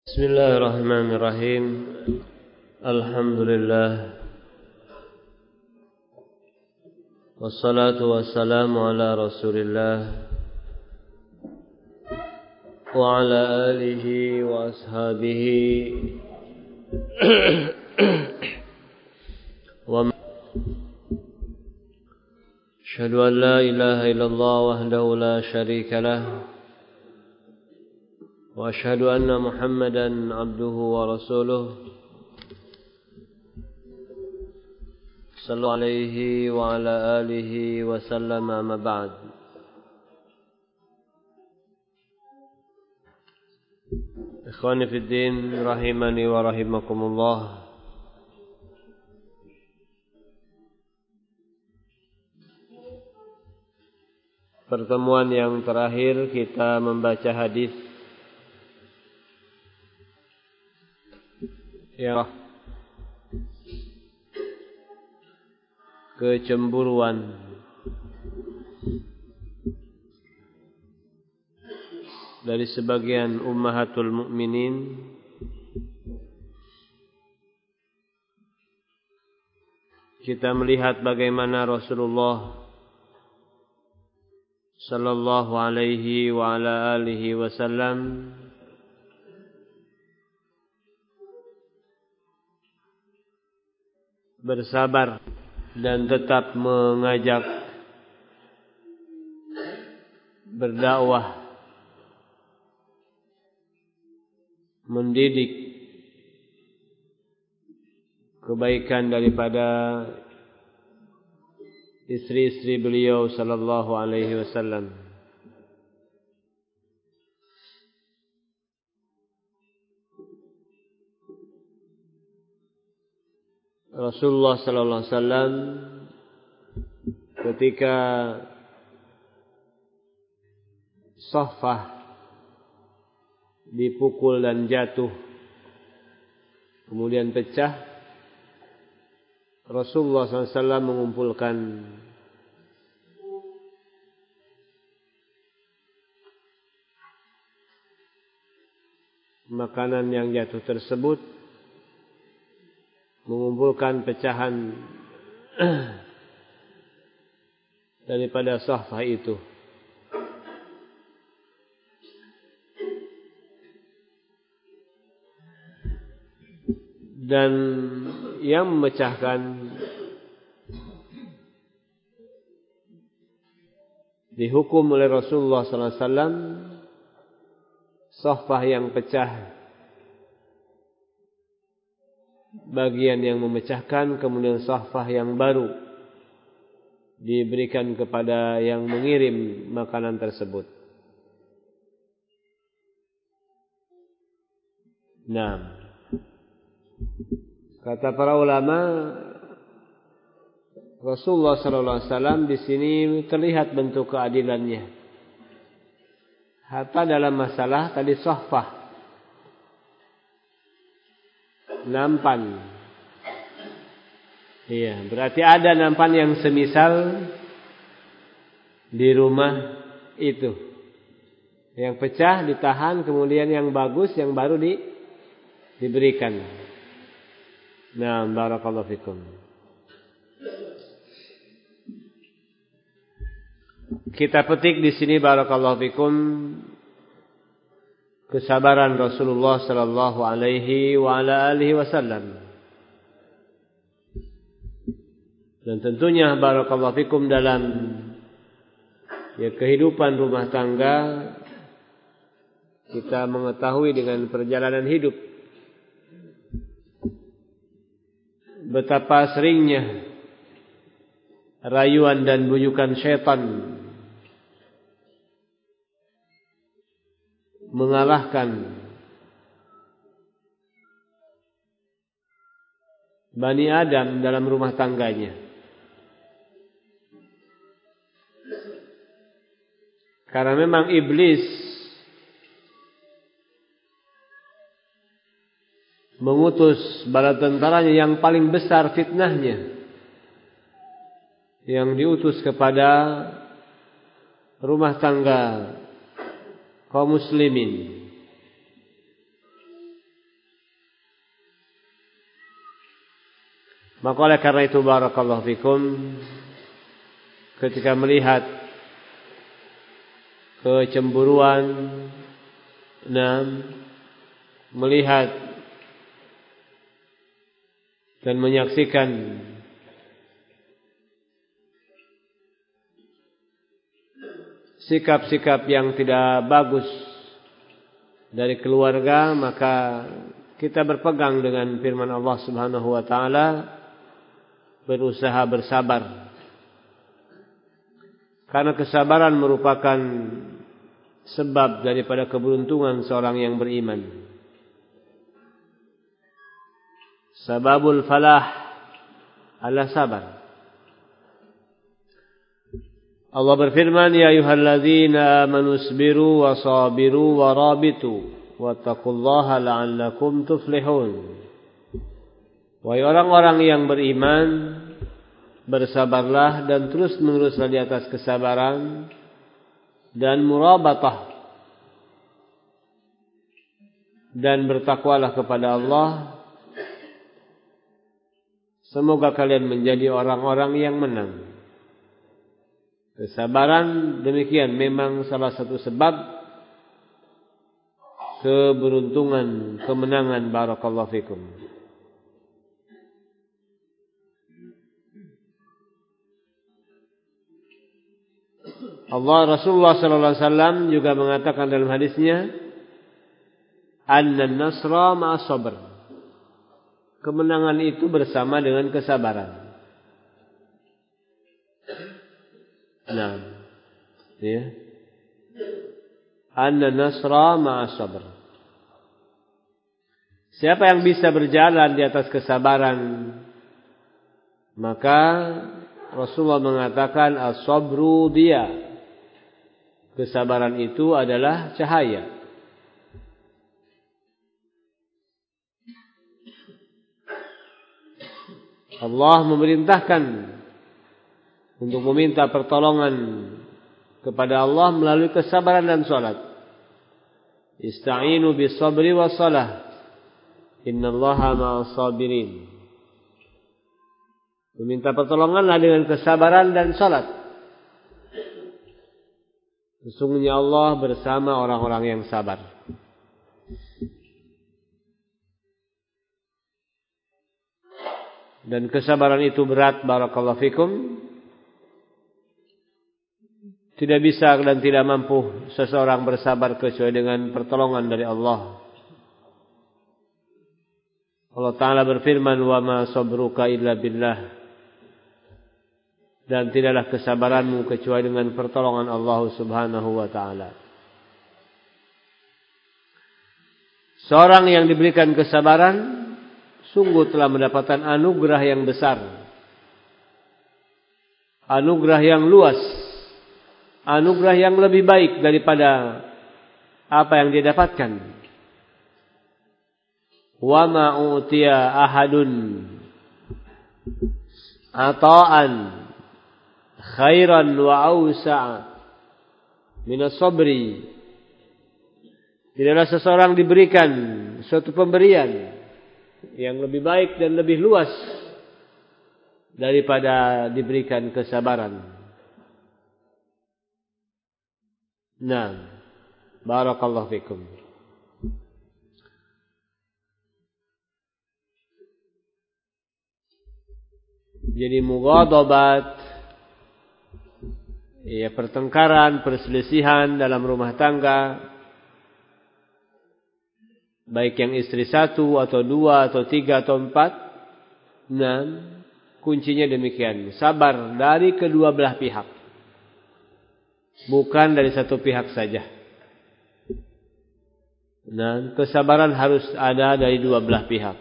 Bismillahirrahmanirrahim. Alhamdulillah. Wassalatu wassalamu ala Rasulillah wa ala alihi wa ashabihi wa asyhadu an la ilaha illallah wahdahu la syarika lah wa asyhadu anna Muhammadan abduhu wa rasuluh sallallahu alaihi wa ala alihi wa sallam, amma ba'd. Ikhwani fid din rahimani wa rahimakumullah. Pertemuan yang terakhir kita membaca hadis ya kecemburuan dari sebagian ummahatul mukminin kita melihat bagaimana Rasulullah sallallahu alaihi wa ala alihi wasallam bersabar dan tetap mengajak, berdakwah, mendidik kebaikan daripada istri-istri beliau sallallahu alaihi wasallam. Rasulullah sallallahu alaihi wasallam ketika Saffah dipukul dan jatuh kemudian pecah, Rasulullah sallallahu alaihi wasallam mengumpulkan makanan yang jatuh tersebut, mengumpulkan pecahan daripada Saffah itu. Dan yang memecahkan dihukum oleh Rasulullah sallallahu alaihi wasallam Saffah yang pecah. Bagian yang memecahkan, kemudian Saffah yang baru diberikan kepada yang mengirim makanan tersebut. Nah, kata para ulama, Rasulullah sallallahu alaihi wasallam di sini terlihat bentuk keadilannya. Hatta dalam masalah tadi Saffah nampan. Iya, berarti ada nampan yang semisal di rumah itu. Yang pecah ditahan, kemudian yang bagus, yang baru diberikan. Nah, barakallahu fikum. Kita petik di sini barakallahu fikum kesabaran Rasulullah sallallahu alaihi wa ala alihi wasallam. Dan tentunya barakallahu fikum dalam kehidupan rumah tangga kita mengetahui dengan perjalanan hidup betapa seringnya rayuan dan bujukan syaitan mengalahkan Bani Adam dalam rumah tangganya. Karena memang iblis mengutus bala tentaranya yang paling besar fitnahnya, yang diutus kepada rumah tangga kaum muslimin Maka oleh karena itu barakallahu fikum, ketika melihat kecemburuan, melihat dan menyaksikan sikap-sikap yang tidak bagus dari keluarga, maka kita berpegang dengan firman Allah Subhanahu wa taala, berusaha bersabar. Karena kesabaran merupakan sebab daripada keberuntungan seorang yang beriman. Sababul falah adalah sabar. Allah berfirman, ya ayyuhalladzina amanu isbiru wa sabiru wa rabitu wattaqullaha la'allakum tuflihun. Wahai orang-orang yang beriman, bersabarlah dan terus meneruslah di atas kesabaran dan murabatah, dan bertakwalah kepada Allah. Semoga kalian menjadi orang-orang yang menang. Kesabaran demikian memang salah satu sebab keberuntungan, kemenangan. Barakallahu fikum. Rasulullah sallallahu alaihi wasallam juga mengatakan dalam hadisnya, "Annan nasra ma'as sabr." Kemenangan itu bersama dengan kesabaran. Ya. Annan nasra ma'as sabr. Siapa yang bisa berjalan di atas kesabaran, maka Rasulullah mengatakan as-sabru dia. Kesabaran itu adalah cahaya. Allah memerintahkan untuk meminta pertolongan kepada Allah melalui kesabaran dan salat. Ista'inu bis sabri was salah. Innallaha ma'as sabirin. Meminta pertolonganlah dengan kesabaran dan salat. Sesungguhnya Allah bersama orang-orang yang sabar. Dan kesabaran itu berat, barakallahu fikum. Tidak bisa dan tidak mampu seseorang bersabar kecuali dengan pertolongan dari Allah. Allah Ta'ala berfirman, wa ma sabruka illa billah. Dan tidaklah kesabaranmu kecuali dengan pertolongan Allah Subhanahu wa Ta'ala. Seorang yang diberikan kesabaran sungguh telah mendapatkan anugerah yang besar, anugerah yang luas, anugerah yang lebih baik daripada apa yang dia dapatkan. Wa ma utiya ahadun ata'an khairan wa awsa'a minas sabri. Tidaklah seseorang diberikan suatu pemberian yang lebih baik dan lebih luas daripada diberikan kesabaran. Barakallahu fikum. Jadi mughadabat, ya, pertengkaran, perselisihan dalam rumah tangga, baik yang istri satu atau dua atau tiga atau empat, kuncinya demikian, sabar dari kedua belah pihak, bukan dari satu pihak saja. Kesabaran harus ada dari dua belah pihak.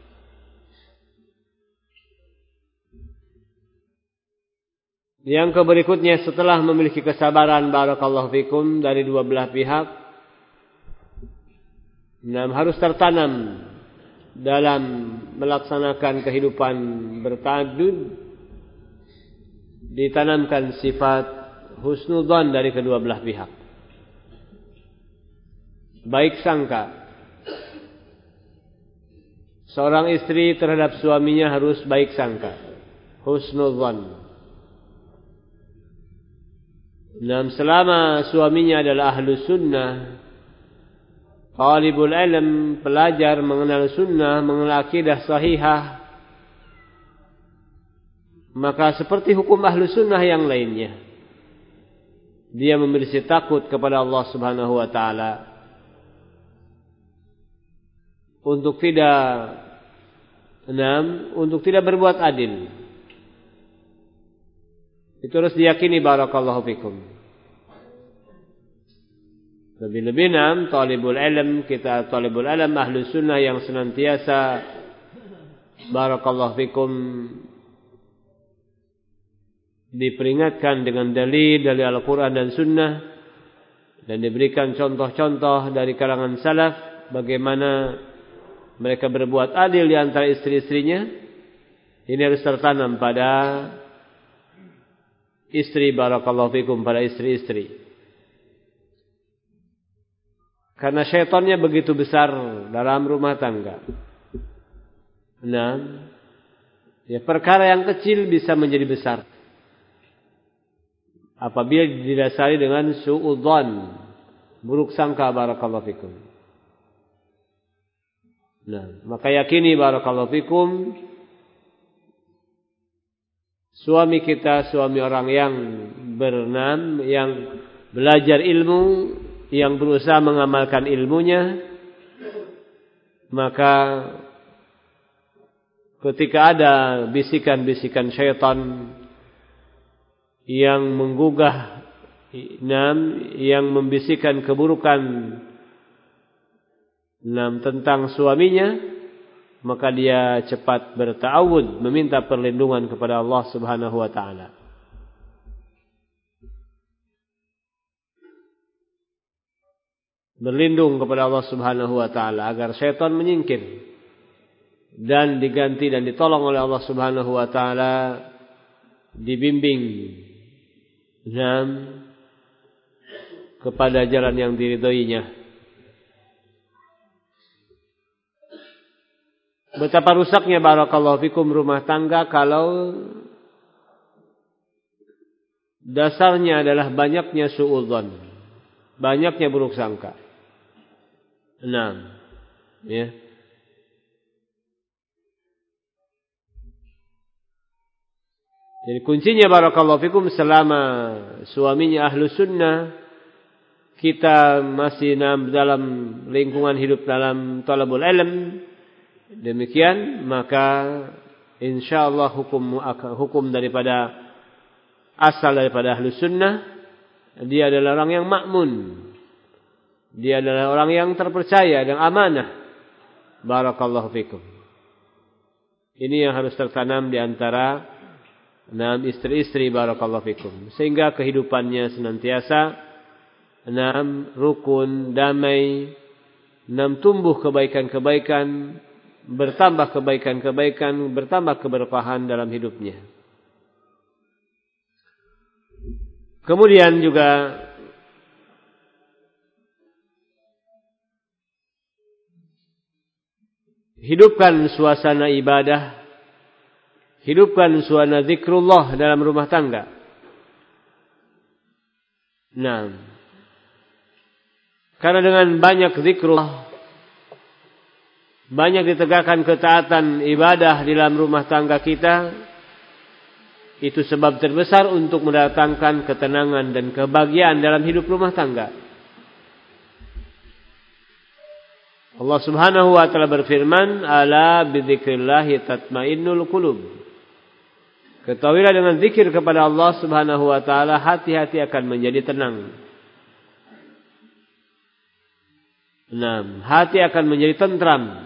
Yang berikutnya, setelah memiliki kesabaran, barakallahu fikum, dari dua belah pihak, harus tertanam dalam melaksanakan kehidupan berta'addud, ditanamkan sifat husnudzan dari kedua belah pihak, baik sangka. seorang istri terhadap suaminya harus baik sangka, husnudzan. Dan selama suaminya adalah ahlu sunnah, talibul ilm, pelajar mengenal sunnah, mengenal akidah sahihah, maka seperti hukum ahlu sunnah yang lainnya, dia memiliki takut kepada Allah Subhanahu wa taala untuk tidak berbuat adil. Itu harus diyakini, barakallahu fikum. Lebih-lebih talibul ilm, kita talibul ilm ahlu sunnah yang senantiasa, barakallahu fikum, diperingatkan dengan dalil dari Al-Quran dan Sunnah, dan diberikan contoh-contoh dari kalangan salaf bagaimana mereka berbuat adil di antara istri-istrinya. Ini harus tertanam pada istri, barakallahu fikum, pada istri-istri. Karena syaitannya begitu besar dalam rumah tangga. Nah, perkara yang kecil bisa menjadi besar apabila didasari dengan suudzon, buruk sangka, barakallahu fikum. Nah, maka yakini, barakallahu fikum, suami kita, suami orang yang yang belajar ilmu, yang berusaha mengamalkan ilmunya, maka ketika ada bisikan-bisikan syaitan yang menggugah, yang membisikkan keburukan tentang suaminya, maka dia cepat berta'awud, meminta perlindungan kepada Allah Subhanahu wa taala. Berlindung kepada Allah Subhanahu wa taala agar syaitan menyingkir dan diganti dan ditolong oleh Allah Subhanahu wa taala, dibimbing kepada jalan yang diridhoinya. Betapa rusaknya, barakallahu fikum, rumah tangga kalau dasarnya adalah banyaknya suudzon, banyaknya buruk sangka. Jadi kuncinya, barakallahu fikum, selama suaminya ahlu sunnah, kita masih dalam lingkungan hidup dalam talabul ilm, demikian, maka insyaallah hukum daripada asal daripada ahlu sunnah, dia adalah orang yang makmun, dia adalah orang yang terpercaya dan amanah, barakallahu fikum. Ini yang harus tertanam di antara istri-istri, barakallahu fikum, sehingga kehidupannya senantiasa rukun, damai, tumbuh kebaikan-kebaikan, bertambah kebaikan-kebaikan, bertambah keberkahan dalam hidupnya. Kemudian juga hidupkan suasana ibadah, hidupkan suasana zikrullah dalam rumah tangga. Karena dengan banyak zikrullah, banyak ditegakkan ketaatan ibadah di dalam rumah tangga kita, itu sebab terbesar untuk mendatangkan ketenangan dan kebahagiaan dalam hidup rumah tangga. Allah Subhanahu wa taala berfirman, "Ala bidzikrillahi tatmainnul qulub." Ketahuilah, dengan zikir kepada Allah Subhanahu wa taala, hati-hati akan menjadi tenang. Hati akan menjadi tentram.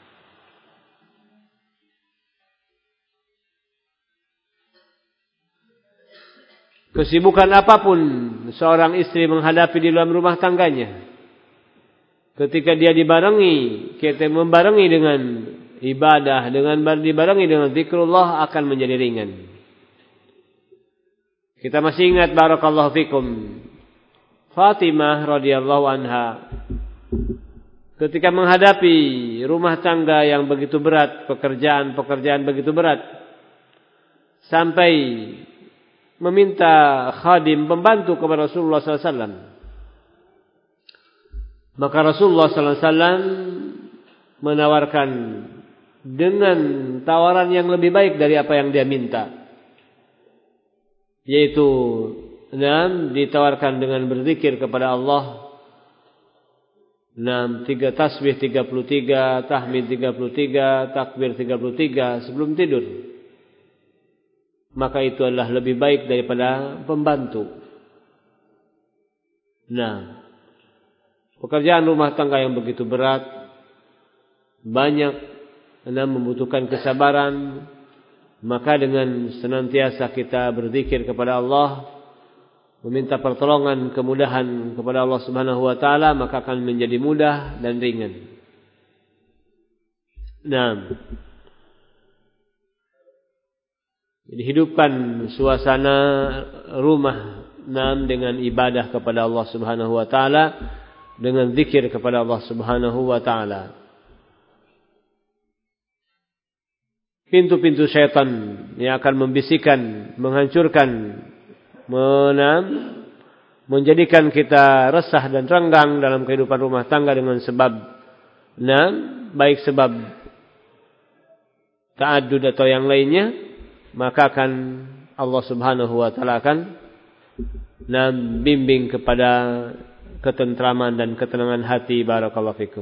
Kesibukan apapun seorang istri menghadapi di dalam rumah tangganya, ketika dia kita membarengi dengan ibadah, dibarengi dengan zikrullah, akan menjadi ringan. Kita masih ingat, barakallahu fikum, Fatimah radhiyallahu anha ketika menghadapi rumah tangga yang begitu berat, pekerjaan begitu berat, sampai meminta khadim pembantu kepada Rasulullah sallallahu alaihi wasallam. Maka Rasulullah sallallahu alaihi wasallam menawarkan dengan tawaran yang lebih baik dari apa yang dia minta, yaitu ditawarkan dengan berzikir kepada Allah, 3 tasbih 33, tahmid 33, takbir 33 sebelum tidur. Maka itu adalah lebih baik daripada pembantu. Pekerjaan rumah tangga yang begitu berat, banyak membutuhkan kesabaran. Maka dengan senantiasa kita berzikir kepada Allah, meminta pertolongan, kemudahan kepada Allah Subhanahu wa taala, maka akan menjadi mudah dan ringan. Jadi hidupkan suasana rumah dengan ibadah kepada Allah Subhanahu wa taala, dengan zikir kepada Allah Subhanahu wa taala. Pintu-pintu syaitan yang akan membisikkan, menghancurkan, menjadikan kita resah dan renggang dalam kehidupan rumah tangga dengan sebab baik sebab ta'addud atau yang lainnya, maka akan Allah Subhanahu wa taala akan bimbing kepada ketentraman dan ketenangan hati. Barakallahu fikum.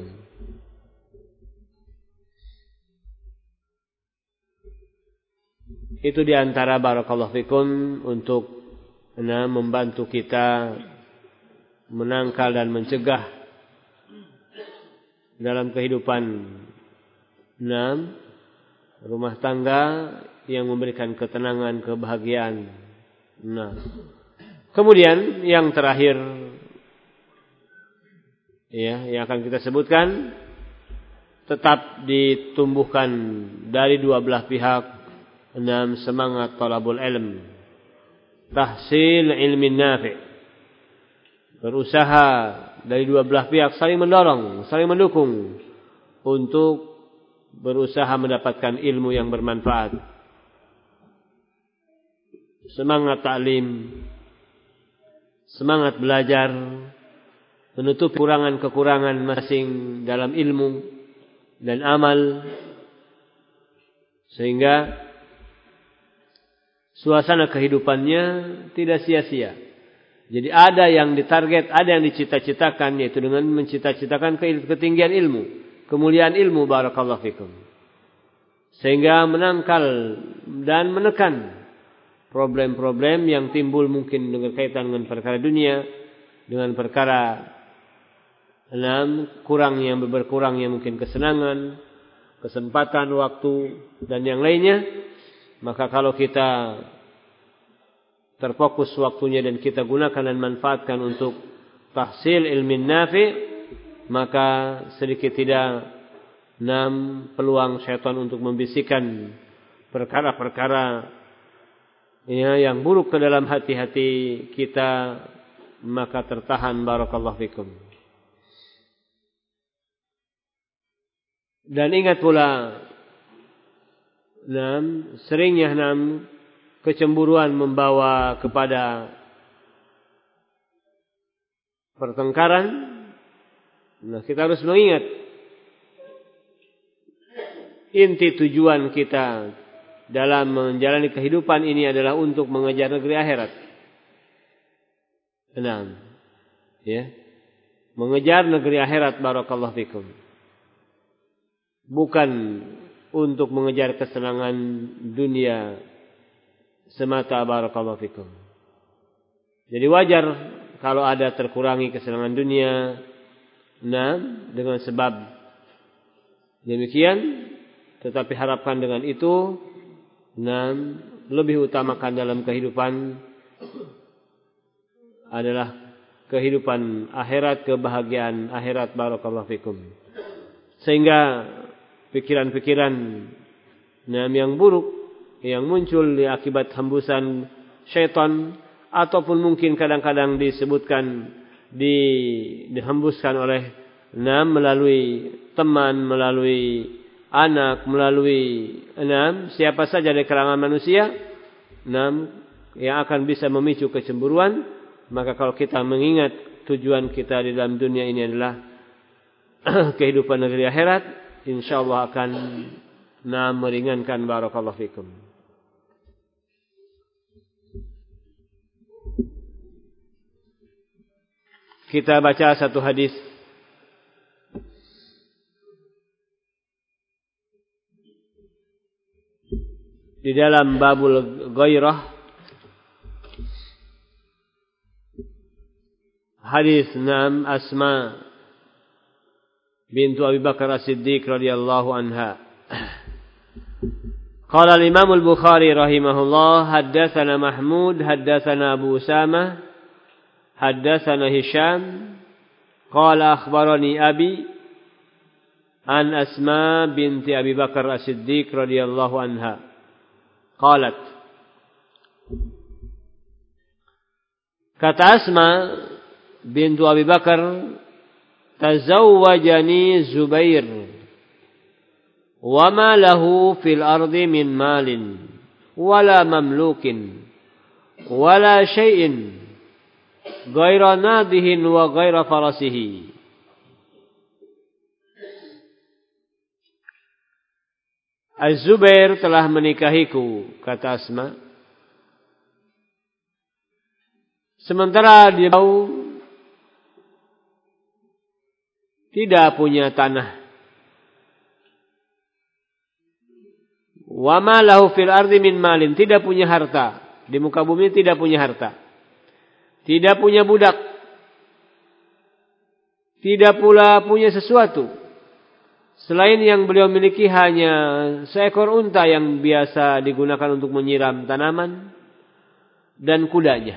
Itu diantara barakallahu fikum untuk membantu kita menangkal dan mencegah dalam kehidupan rumah tangga yang memberikan ketenangan, kebahagiaan. Kemudian yang terakhir yang akan kita sebutkan, tetap ditumbuhkan dari dua belah pihak semangat talabul ilm, tahsil ilmin nafi'. Berusaha dari dua belah pihak saling mendorong, saling mendukung untuk berusaha mendapatkan ilmu yang bermanfaat. Semangat ta'lim, semangat belajar, menutup kekurangan-kekurangan masing dalam ilmu dan amal, sehingga suasana kehidupannya tidak sia-sia. Jadi ada yang ditarget, ada yang dicita-citakan, yaitu dengan mencita-citakan ketinggian ilmu, kemuliaan ilmu, barakallahu fikum. Sehingga menangkal dan menekan problem-problem yang timbul mungkin dengan kaitan dengan perkara dunia, dengan perkara berkurangnya mungkin kesenangan, kesempatan, waktu, dan yang lainnya. Maka kalau kita terfokus waktunya dan kita gunakan dan manfaatkan untuk tahsil ilmin nafi', maka sedikit tidak peluang syaitan untuk membisikkan perkara-perkara yang buruk ke dalam hati-hati kita, maka tertahan. Barakallahu fikum. Dan ingat pula, seringnya kecemburuan membawa kepada pertengkaran. Kita harus mengingat inti tujuan kita dalam menjalani kehidupan ini adalah untuk mengejar negeri akhirat. Mengejar negeri akhirat, barakallahu fikum. Bukan untuk mengejar kesenangan dunia semata, barakallahu fikum. Jadi wajar kalau ada terkurangi kesenangan dunia dengan sebab demikian, tetapi harapkan dengan itu lebih utamakan dalam kehidupan adalah kehidupan akhirat, kebahagiaan akhirat, barakallahu fikum. Sehingga pikiran-pikiran yang buruk yang muncul akibat hembusan syaitan, ataupun mungkin kadang-kadang disebutkan dihembuskan oleh melalui teman, melalui anak, melalui siapa saja dari kalangan manusia, yang akan bisa memicu kecemburuan. Maka kalau kita mengingat tujuan kita di dalam dunia ini adalah kehidupan negeri akhirat, insyaallah akan meringankan. Barakallahu fikum. Kita baca satu hadis di dalam babul ghairah. Hadis 6 Asma bintu Abi Bakar As-Siddiq radhiyallahu anha. Qala al-Imam al-Bukhari rahimahullah, haddatsana Mahmud, haddatsana Abu Usamah, haddatsana Hisham, qala akhbarani Abi an Asma binti Abi Bakar As-Siddiq radhiyallahu anha. Qalat, kata Asma bintu Abi Bakar, tazawwajani Zubair wa ma lahu fil ardi min malin wala mamlukin wala syai'in ghaira nadihin wa ghaira farasihi. Az-Zubair telah menikahiku, kata Asma, sementara dia tidak punya tanah. Wa ma lahu fil ardi min malin, tidak punya harta. Di muka bumi tidak punya harta. Tidak punya budak. Tidak pula punya sesuatu. Selain yang beliau miliki hanya seekor unta yang biasa digunakan untuk menyiram tanaman dan kudanya.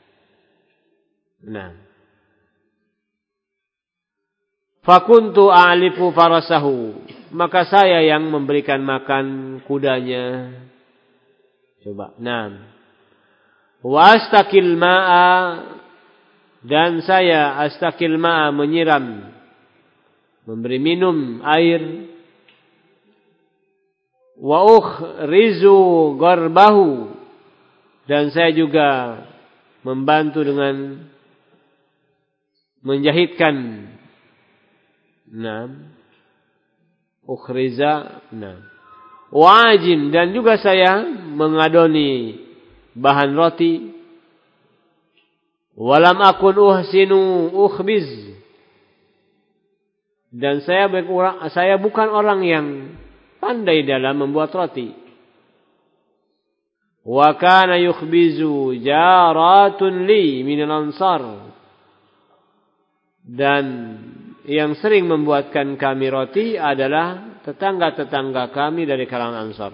Fakuntu a'lifu farasahu, maka saya yang memberikan makan kudanya. Coba. Wa astaqil ma'a, dan saya astaqil ma'a menyiram, memberi minum air. Wa ukhrizu garbahu, dan saya juga membantu dengan menjahitkan. Ukhriza. Wajin, dan juga saya mengadoni bahan roti. Walam akun uhsinu ukhbiz, dan saya bukan orang yang pandai dalam membuat roti. Wa kana yukhbizu jaratun li minal ansar, dan yang sering membuatkan kami roti adalah tetangga-tetangga kami dari kalangan Ansar.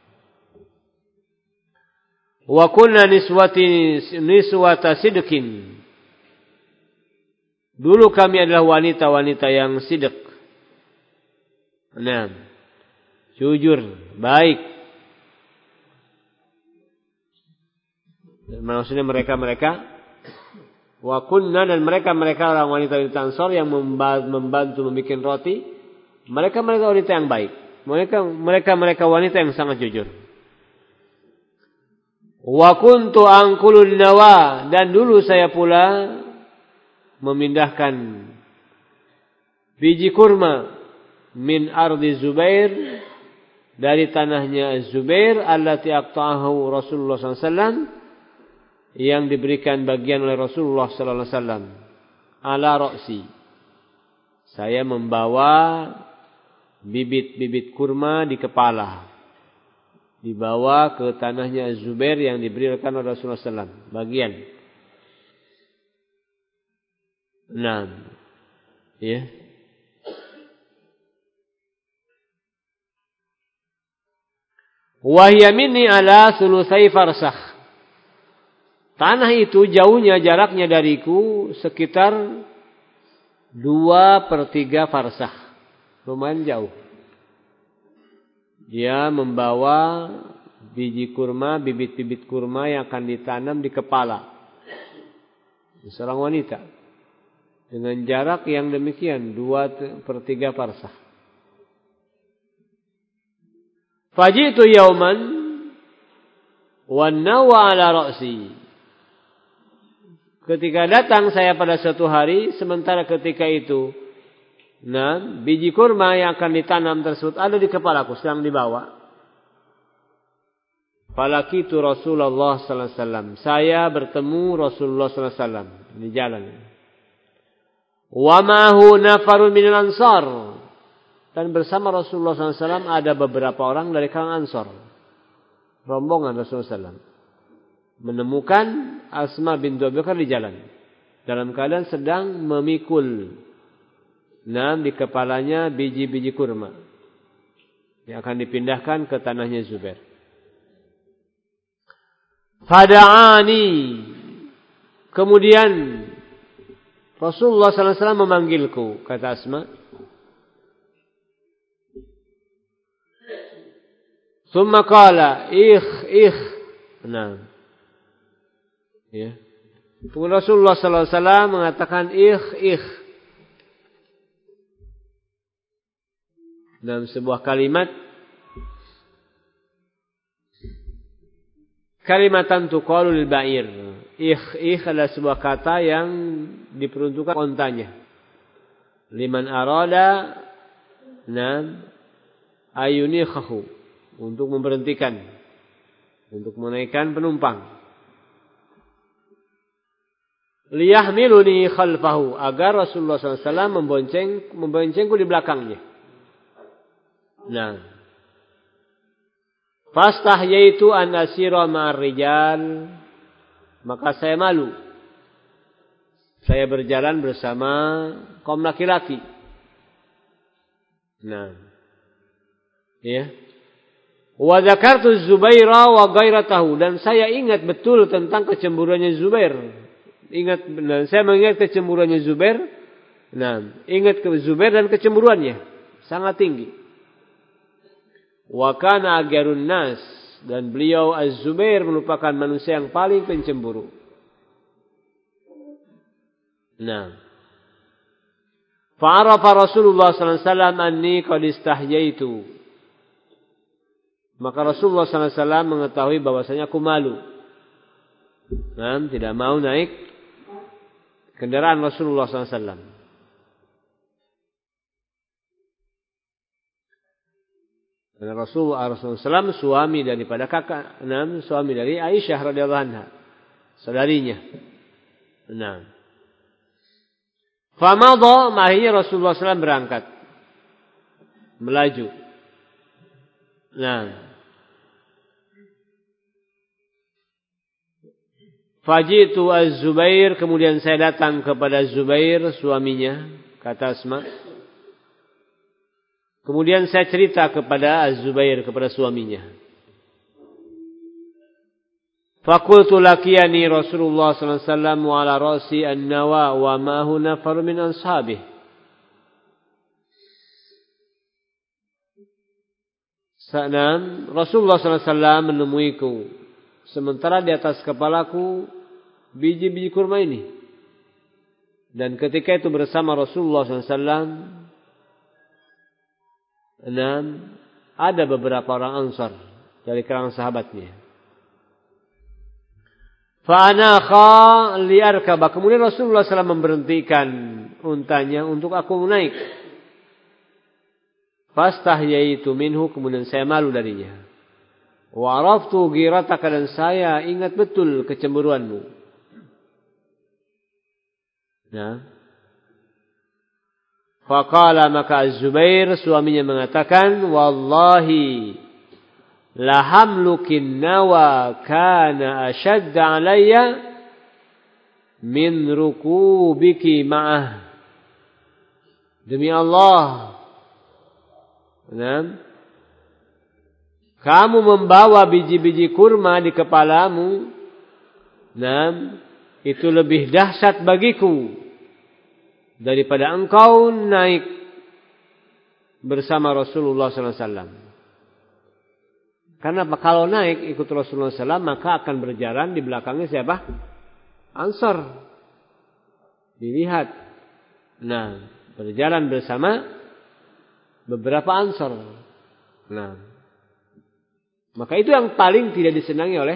Wa kunna niswata sidqin, dulu kami adalah wanita-wanita yang sidq. Jujur, baik. Maksudnya mereka wa kunna, dan mereka orang wanita Ansar yang membantu membuat roti. Mereka wanita yang baik. Mereka wanita yang sangat jujur. Wa kuntu anqulun nawa, dan dulu saya pula memindahkan biji kurma min ardi Zubair, dari tanahnya Zubair, allati aqta'ahu Rasulullah sallallahu alaihi wasallam, yang diberikan bagian oleh Rasulullah sallallahu alaihi wasallam, ala ra'si. Saya membawa bibit-bibit kurma di kepala, dibawa ke tanahnya Zubair yang diberikan oleh Rasulullah sallallahu alaihi wasallam, bagian. Ya. Wa hiya minni ala sulusai farsakh. Tanah itu jauhnya, jaraknya dariku sekitar 2/3 farsakh. Lumayan jauh. Dia membawa biji kurma, bibit-bibit kurma yang akan ditanam di kepala seorang wanita. Dengan jarak yang demikian 2/3 parsah. Fajitu yauman wan nawa ala ra'si. Ketika datang saya pada suatu hari, sementara ketika itu biji kurma yang akan ditanam tersebut ada di kepalaku, sedang dibawa. Falakitu Rasulullah sallallahu alaihi wasallam. Saya bertemu Rasulullah sallallahu alaihi wasallam di jalan. Wa ma'ahu nafarun minal ansar. Dan bersama Rasulullah sallallahu alaihi wasallam ada beberapa orang dari kalangan Ansar. Rombongan Rasulullah sallallahu alaihi wasallam menemukan Asma bintu Abi Bakar di jalan dalam keadaan sedang memikul di kepalanya biji-biji kurma yang akan dipindahkan ke tanahnya Zubair. Fada'ani. Kemudian Rasulullah sallallahu alaihi wasallam memanggilku, kata Asma. Tsumma qala, ikh. Ya. Kemudian Rasulullah sallallahu alaihi wasallam mengatakan ikh. Dalam sebuah kalimatan tuqalu lil ba'ir. Ikh adalah sebuah kata yang diperuntukkan ontanya. Liman arada ayunikhahu, untuk memberhentikan, untuk menaikkan penumpang. Liyahmiluni khalfahu, agar Rasulullah SAW memboncengku di belakangnya. Fastahyaitu an asira ma'ar rijal, maka saya malu. Saya berjalan bersama kaum laki-laki. Wa dzakartu Zubaira wa ghairatahu, dan saya ingat betul tentang kecemburuannya Zubair. Saya mengingat kecemburuannya Zubair. Ingat ke Zubair dan kecemburuannya sangat tinggi. Wa kana agarun nas, dan beliau Az-Zubair merupakan manusia yang paling pencemburu. Fa'arafa Rasulullah sallallahu alaihi wasallam anni qad istahyaitu. Maka Rasulullah sallallahu alaihi wasallam mengetahui bahwasanya aku malu. Tidak mau naik kendaraan Rasulullah sallallahu alaihi wasallam. Karena Rasulullah SAW suami daripada suami dari Aisyah radhiyallahu anha, saudarinya. Famadha, akhirnya Rasulullah SAW berangkat, melaju. Fajitu Az-Zubair, kemudian saya datang kepada Zubair, suaminya, kata Asma. Kemudian saya cerita kepada Az-Zubair, kepada suaminya. Faqultu laqiyani Rasulullah sallallahu alaihi wasallam wa ala ra'si an-nawa wa ma'ahu nafar min ashabihi. Rasulullah sallallahu alaihi wasallam menemuiku, sementara di atas kepalaku biji-biji kurma ini. Dan ketika itu bersama Rasulullah sallallahu alaihi wasallam ada beberapa orang Ansar dari kalangan sahabatnya. Fa'anakha li'arkaba, kemudian Rasulullah SAW memberhentikan untanya untuk aku naik. Fastahyaitu minhu, kemudian saya malu darinya. Wa araftu ghirataka, dan saya ingat betul kecemburuanmu. Faqala, maka Az-Zubair suaminya mengatakan, wallahi lahamlukin nawa kana ashadda alayya min rukubiki ma'ah. Demi Allah, kamu membawa biji-biji kurma di kepalamu, itu lebih dahsyat bagiku daripada engkau naik bersama Rasulullah SAW. Karena kalau naik ikut Rasulullah SAW, maka akan berjalan di belakangnya siapa? Ansar. Dilihat Nah, berjalan bersama beberapa Ansor. Nah, maka itu yang paling tidak disenangi oleh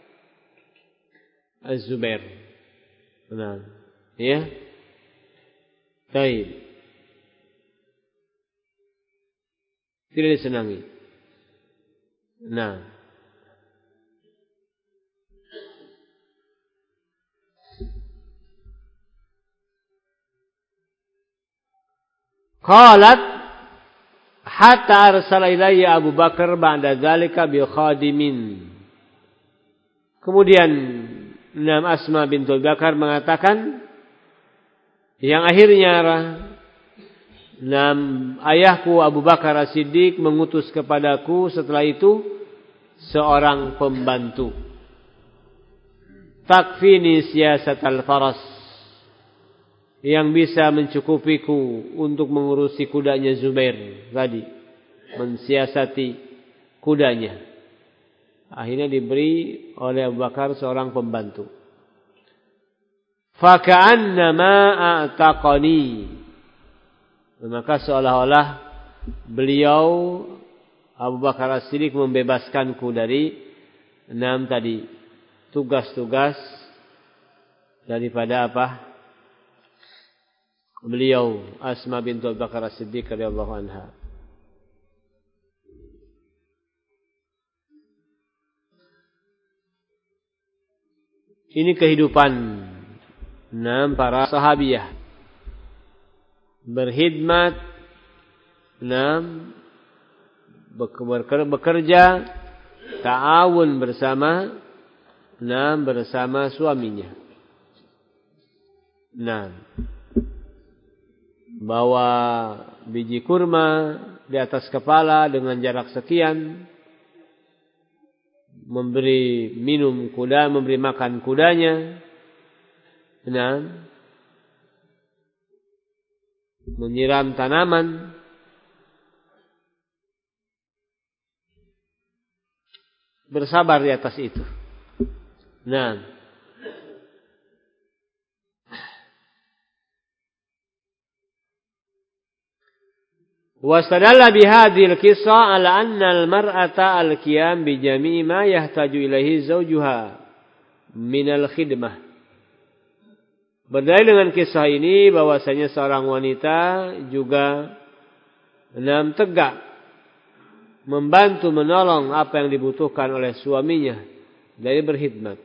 Az-Zubair. Nah, ya. Baik. Tidak disenangi. Nah. Qalat hatta arsala ilayya Abu Bakar ba'da dzalika bi khadimin. Kemudian Asma bintul Bakar mengatakan yang akhirnya ayahku Abu Bakar As-Siddiq mengutus kepadaku setelah itu seorang pembantu. Takfini siyasatal faras, yang bisa mencukupiku untuk mengurusi kudanya Zubair tadi, mensiasati kudanya. Akhirnya diberi oleh Abu Bakar seorang pembantu. Faka'annama a'taqani, maka seolah-olah beliau Abu Bakar As-Siddiq membebaskanku dari tadi tugas-tugas daripada apa? Beliau Asma bintul Bakar As-Siddiq radhiyallahu anha. Ini kehidupan para sahabiyah, berkhidmat, bekerja, ta'awun bersama suaminya. Bawa biji kurma di atas kepala dengan jarak sekian, memberi minum kuda, memberi makan kudanya, menyiram tanaman, bersabar di atas itu. Wastadalla bihadhil qissah ala anna al-mar'ata al-qiyam bi jami'i ma yahtaju ilaihi zawjuha min al-khidmah. Berdalil dengan kisah ini bahwasanya seorang wanita juga tegak membantu menolong apa yang dibutuhkan oleh suaminya dari berkhidmat.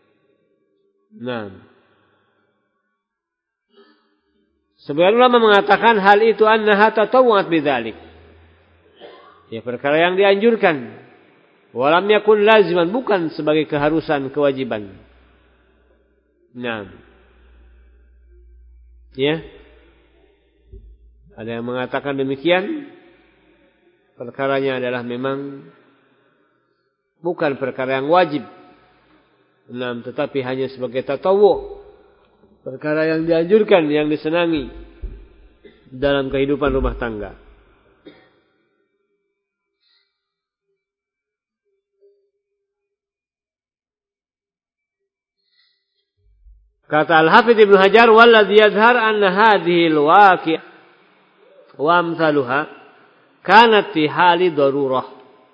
Sebagian ulama mengatakan hal itu annaha tatawwu'at bidzalik. Ya, perkara yang dianjurkan. Walam yakun laziman, bukan sebagai keharusan, kewajiban. Ya. Ada yang mengatakan demikian. Perkaranya adalah memang bukan perkara yang wajib. Tetapi hanya sebagai tatawwu'. Perkara yang dianjurkan, yang disenangi dalam kehidupan rumah tangga. Kata Al-Hafidz Ibnu Hajar, "Walladzi yadhhar anna hadhihi al-waqi' wa amsaluha kanat fi hali darurah."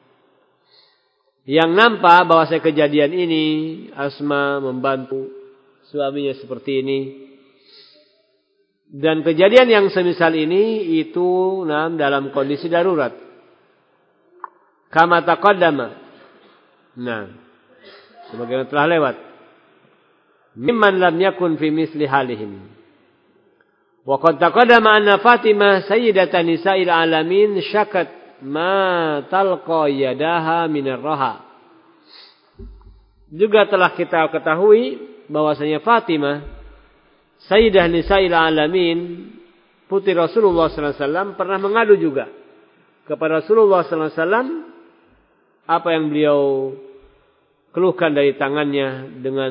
Yang nampak bahwa kejadian ini Asma membantu suaminya seperti ini, dan kejadian yang semisal ini itu dalam kondisi darurat. Kama taqaddama. Sebagaimana telah lewat. Mimman lam yakun fi misli halihim. Wa qad taqaddama anna Fatimah sayyidatan nisa'il alamin syakat ma talqa yadaha minar raha. Juga telah kita ketahui bahwasanya Fatimah sayyidah nisa'il alamin, putri Rasulullah sallallahu alaihi wasallam, pernah mengadu juga kepada Rasulullah sallallahu alaihi wasallam apa yang beliau keluhkan dari tangannya dengan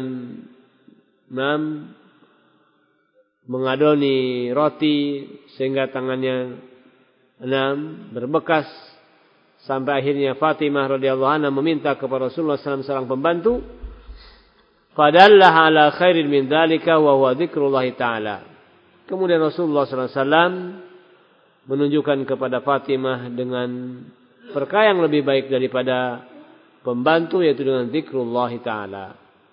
mengadoni roti sehingga tangannya berbekas, sampai akhirnya Fatimah radhiyallahu anha meminta kepada Rasulullah sallallahu alaihi wasallam seorang pembantu. Fadallah ala khairin min dzalika wa huwa dzikrullah ta'ala. Kemudian Rasulullah SAW menunjukkan kepada Fatimah dengan perkara yang lebih baik daripada pembantu, yaitu dengan zikrullah ta'ala.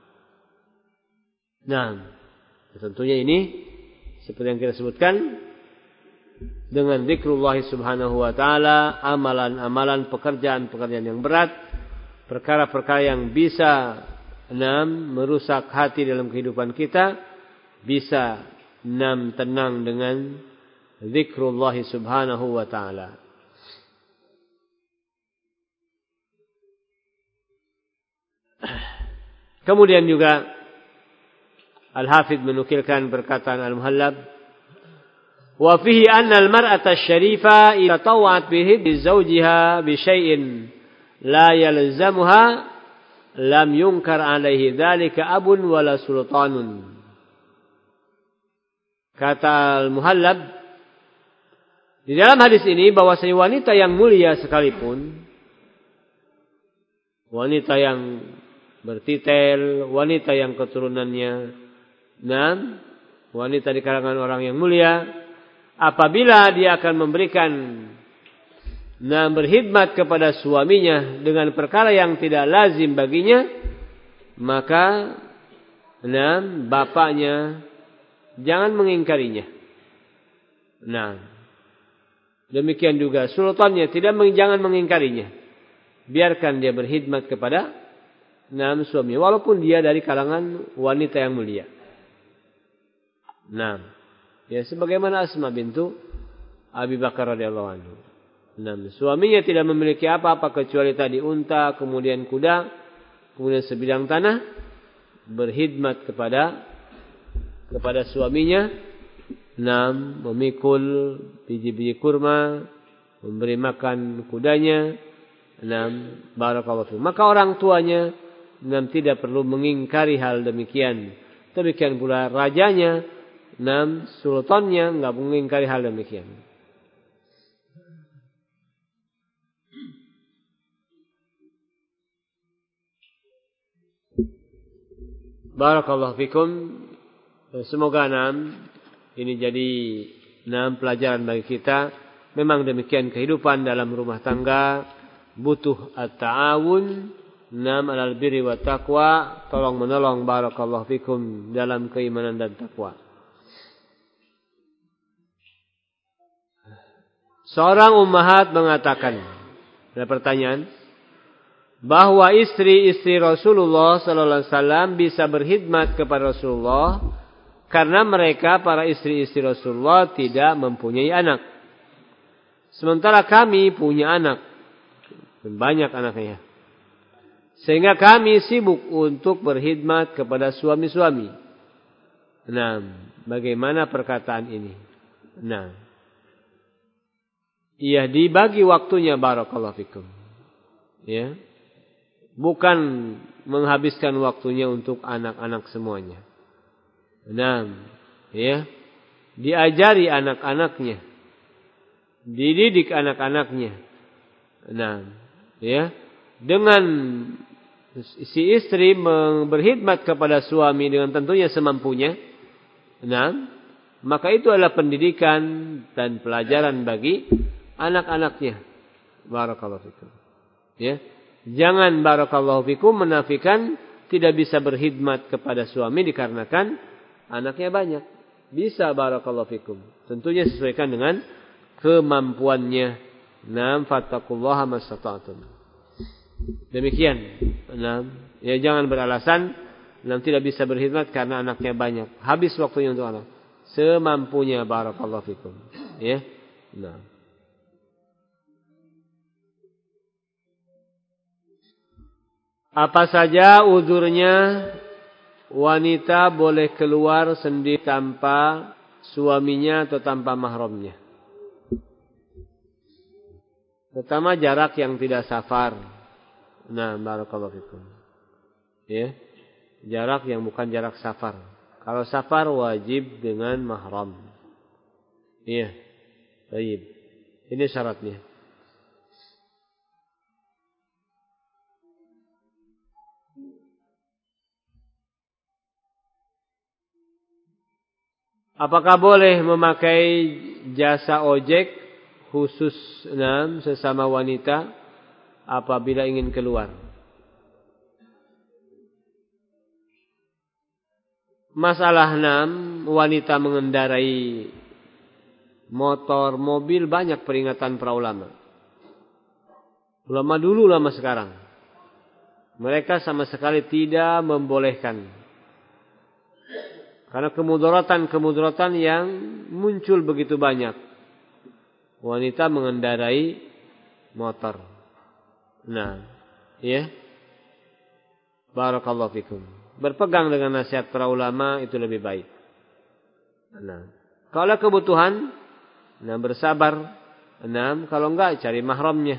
Nah, tentunya ini seperti yang kita sebutkan, dengan zikrullah subhanahu wa ta'ala, amalan-amalan, pekerjaan-pekerjaan yang berat, perkara-perkara yang bisa merusak hati dalam kehidupan kita, bisa tenang dengan zikrullah subhanahu wa ta'ala. Kemudian juga Al-Hafidh menukilkan perkataan Al-Muhallab, wa fihi anna al-mar'ata asy-syarifah idza tawa'at bihi zawjiha bi syai'in la yalzamuha lam yunkar 'alaihi dzalika abun wala sultanun. Kata Al-Muhallab, di dalam hadis ini bahwasanya wanita yang mulia sekalipun, wanita yang bertitel, wanita yang keturunannya wanita di kalangan orang yang mulia, apabila dia akan memberikan berkhidmat kepada suaminya dengan perkara yang tidak lazim baginya, maka bapaknya jangan mengingkarinya. Demikian juga sultannya jangan mengingkarinya. Biarkan dia berkhidmat kepada suaminya, walaupun dia dari kalangan wanita yang mulia. Ya, sebagaimana Asma bintu Abi Bakar radhiyallahu anhu. Suaminya tidak memiliki apa-apa kecuali tadi unta, kemudian kuda, kemudian sebidang tanah, berkhidmat kepada suaminya, memikul biji-biji kurma, memberi makan kudanya, barakallahu fiikum. Maka orang tuanya tidak perlu mengingkari hal demikian. Demikian pula rajanya, sultannya enggak mengingkari hal demikian. Barakallahu fikum. Semoga ini jadi pelajaran bagi kita. Memang demikian kehidupan dalam rumah tangga, butuh at-ta'awun alal birri wa taqwa, tolong menolong, barakallahu fikum, dalam keimanan dan takwa. Seorang ummahat mengatakan, ada pertanyaan, bahwa istri-istri Rasulullah sallallahu alaihi wasallam bisa berkhidmat kepada Rasulullah karena mereka para istri-istri Rasulullah tidak mempunyai anak. Sementara kami punya anak, banyak anaknya. Sehingga kami sibuk untuk berkhidmat kepada suami-suami. Bagaimana perkataan ini? Iya, dibagi waktunya, barakallahu fikum. Ya. Bukan menghabiskan waktunya untuk anak-anak semuanya. Ya. Diajari anak-anaknya. Dididik anak-anaknya. Ya. Dengan si istri berkhidmat kepada suami dengan tentunya semampunya. Maka itu adalah pendidikan dan pelajaran bagi anak-anaknya. Barakallahu fikum. Ya. Jangan, barakallahu fikum, menafikan tidak bisa berkhidmat kepada suami dikarenakan anaknya banyak. Bisa, barakallahu fikum. Tentunya sesuaikan dengan kemampuannya. Fattaqullaha mastata'tum. Demikian. Ya, jangan beralasan tidak bisa berkhidmat karena anaknya banyak. Habis waktunya untuk anak. Semampunya, barakallahu fikum. Ya. Apa saja uzurnya wanita boleh keluar sendiri tanpa suaminya atau tanpa mahramnya? Pertama, jarak yang tidak safar. Barakallahu fikum. Ya. Jarak yang bukan jarak safar. Kalau safar wajib dengan mahram. Iya. Baik. Ini syaratnya. Apakah boleh memakai jasa ojek khusus sesama wanita apabila ingin keluar? Masalah wanita mengendarai motor, mobil, banyak peringatan para ulama. Ulama dulu, ulama sekarang. Mereka sama sekali tidak membolehkan. Karena kemudaratan yang muncul begitu banyak. Wanita mengendarai motor. Ya. Barakallahu fikum. Berpegang dengan nasihat para ulama itu lebih baik. Kalau kebutuhan, bersabar. Kalau enggak, cari mahramnya.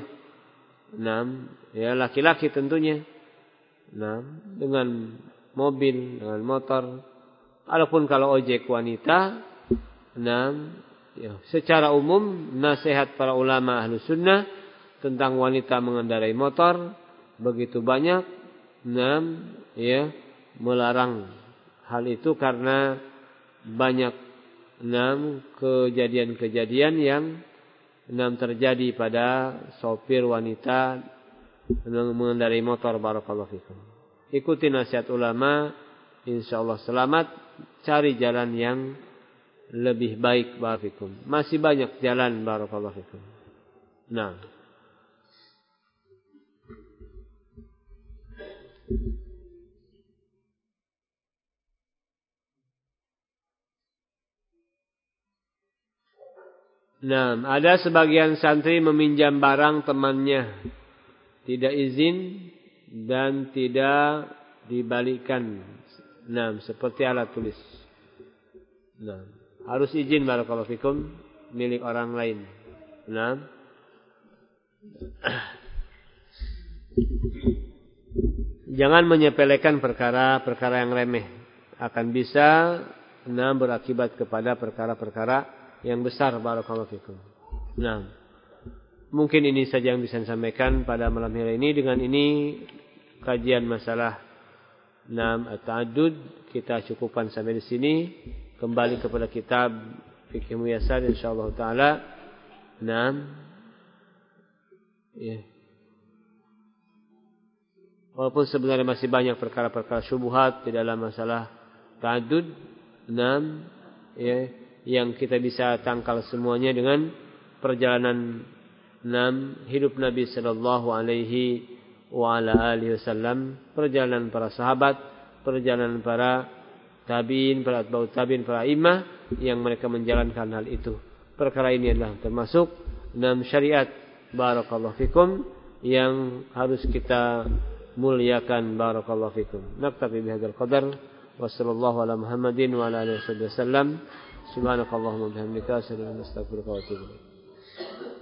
Ya laki-laki tentunya. Dengan mobil, dengan motor. Adapun kalau ojek wanita, ya, secara umum nasihat para ulama ahlu sunnah tentang wanita mengendarai motor begitu banyak, ya, melarang hal itu karena banyak kejadian-kejadian yang terjadi pada sopir wanita mengendarai motor. Barakallahu fikum. Ikuti nasihat ulama, insyaallah selamat. Cari jalan yang lebih baik. Barakallahu fikum. Masih banyak jalan. Barakallahu fikum. Ada sebagian santri meminjam barang temannya, tidak izin dan tidak dibalikkan. Seperti alat tulis. Harus izin barakallahu fikum milik orang lain. Jangan menyepelekan perkara-perkara yang remeh. Akan bisa berakibat kepada perkara-perkara yang besar. Barakallahu fikum. Mungkin ini saja yang bisa saya sampaikan pada malam hari ini. Dengan ini kajian masalah at-ta'addud kita cukupkan sampai di sini. Kembali kepada kitab Fiqh Muyassar insyaallah taala. Ya. Walaupun sebenarnya masih banyak perkara-perkara syubhat di dalam masalah ta'addud, ya, yang kita bisa tangkal semuanya dengan perjalanan hidup Nabi sallallahu alaihi wa ala alihi wasallam, perjalanan para sahabat, perjalanan para tabi'in, para atba'ut tabi'in, para imam yang mereka menjalankan hal itu. Perkara ini adalah termasuk syariat barakallahu fikum yang harus kita muliakan. Barakallahu fikum. Naktafi bihadzal qadar wa sallallahu ala Muhammadin wa ala alihi wasallam. Subhanakallahumma wa bihamdika asyhadu an la ilaha illa anta astaghfiruka wa atubu ilaik.